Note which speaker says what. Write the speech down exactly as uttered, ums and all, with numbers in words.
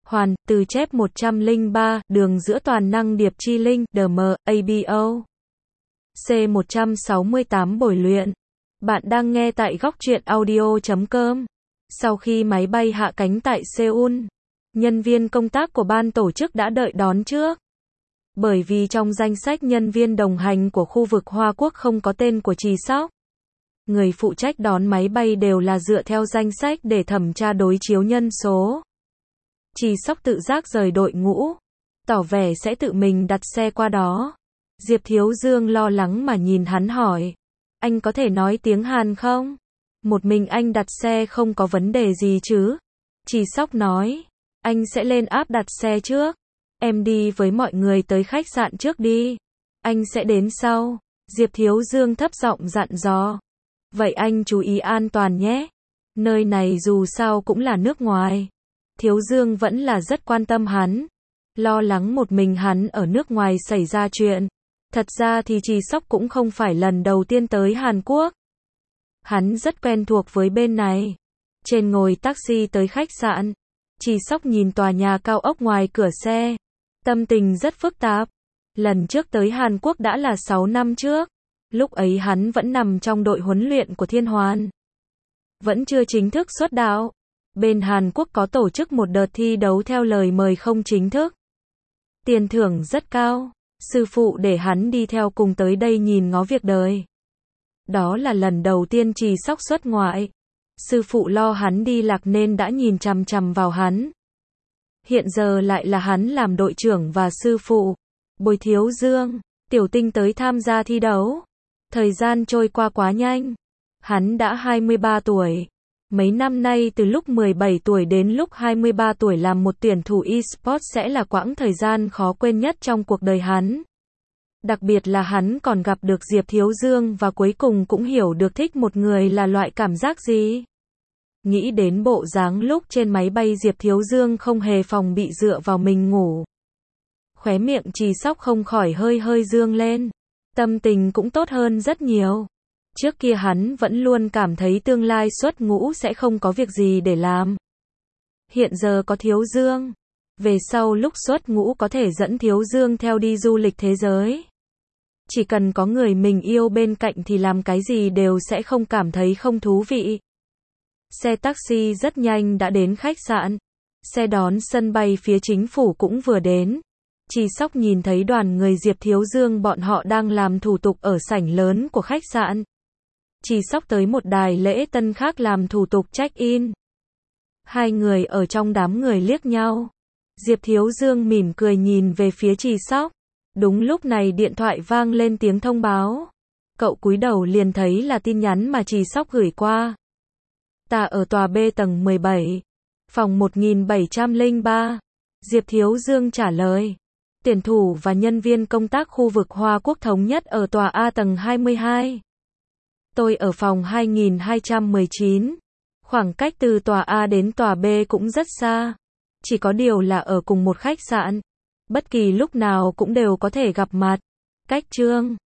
Speaker 1: Hoàn, từ chép một trăm lẻ ba, đường giữa toàn năng điệp chi linh, đê em, a bê o. C một trăm sáu mươi tám Bồi luyện. Bạn đang nghe tại góc truyện audio chấm com. Sau khi máy bay hạ cánh tại Seoul, nhân viên công tác của ban tổ chức đã đợi đón trước. Bởi vì trong danh sách nhân viên đồng hành của khu vực Hoa Quốc không có tên của Trì Sóc. Người phụ trách đón máy bay đều là dựa theo danh sách để thẩm tra đối chiếu nhân số. Trì Sóc tự giác rời đội ngũ, tỏ vẻ sẽ tự mình đặt xe qua đó. Diệp Thiếu Dương lo lắng mà nhìn hắn hỏi, anh có thể nói tiếng Hàn không? Một mình anh đặt xe không có vấn đề gì chứ? Trì Sóc nói, anh sẽ lên app đặt xe trước. Em đi với mọi người tới khách sạn trước đi. Anh sẽ đến sau. Diệp Thiếu Dương thấp giọng dặn dò. Vậy anh chú ý an toàn nhé. Nơi này dù sao cũng là nước ngoài. Thiếu Dương vẫn là rất quan tâm hắn. Lo lắng một mình hắn ở nước ngoài xảy ra chuyện. Thật ra thì Trì Sóc cũng không phải lần đầu tiên tới Hàn Quốc. Hắn rất quen thuộc với bên này. Trên ngồi taxi tới khách sạn, Trì Sóc nhìn tòa nhà cao ốc ngoài cửa xe. Tâm tình rất phức tạp. Lần trước tới Hàn Quốc đã là sáu năm trước. Lúc ấy hắn vẫn nằm trong đội huấn luyện của Thiên Hoàn. Vẫn chưa chính thức xuất đạo. Bên Hàn Quốc có tổ chức một đợt thi đấu theo lời mời không chính thức. Tiền thưởng rất cao. Sư phụ để hắn đi theo cùng tới đây nhìn ngó việc đời. Đó là lần đầu tiên Trì Sóc xuất ngoại. Sư phụ lo hắn đi lạc nên đã nhìn chằm chằm vào hắn. Hiện giờ lại là hắn làm đội trưởng và sư phụ. Bồi Thiếu Dương, Tiểu Tinh tới tham gia thi đấu. Thời gian trôi qua quá nhanh. Hắn đã hai mươi ba tuổi. Mấy năm nay từ lúc mười bảy tuổi đến lúc hai mươi ba tuổi làm một tuyển thủ e-sport sẽ là quãng thời gian khó quên nhất trong cuộc đời hắn. Đặc biệt là hắn còn gặp được Diệp Thiếu Dương và cuối cùng cũng hiểu được thích một người là loại cảm giác gì. Nghĩ đến bộ dáng lúc trên máy bay Diệp Thiếu Dương không hề phòng bị dựa vào mình ngủ. Khóe miệng Trì Sóc không khỏi hơi hơi dương lên. Tâm tình cũng tốt hơn rất nhiều. Trước kia hắn vẫn luôn cảm thấy tương lai xuất ngũ sẽ không có việc gì để làm. Hiện giờ có Thiếu Dương. Về sau lúc xuất ngũ có thể dẫn Thiếu Dương theo đi du lịch thế giới. Chỉ cần có người mình yêu bên cạnh thì làm cái gì đều sẽ không cảm thấy không thú vị. Xe taxi rất nhanh đã đến khách sạn. Xe đón sân bay phía chính phủ cũng vừa đến. Trì Sóc nhìn thấy đoàn người Diệp Thiếu Dương bọn họ đang làm thủ tục ở sảnh lớn của khách sạn. Trì Sóc tới một đài lễ tân khác làm thủ tục check-in. Hai người ở trong đám người liếc nhau. Diệp Thiếu Dương mỉm cười nhìn về phía Trì Sóc. Đúng lúc này điện thoại vang lên tiếng thông báo. Cậu cúi đầu liền thấy là tin nhắn mà Trì Sóc gửi qua. Ta ở tòa B tầng mười bảy, phòng một nghìn bảy trăm lẻ ba. Diệp Thiếu Dương trả lời. Tuyển thủ và nhân viên công tác khu vực Hoa Quốc thống nhất ở tòa A tầng hai mươi hai. Tôi ở phòng hai nghìn hai trăm mười chín. Khoảng cách từ tòa A đến tòa B cũng rất xa. Chỉ có điều là ở cùng một khách sạn. Bất kỳ lúc nào cũng đều có thể gặp mặt. Cách Trương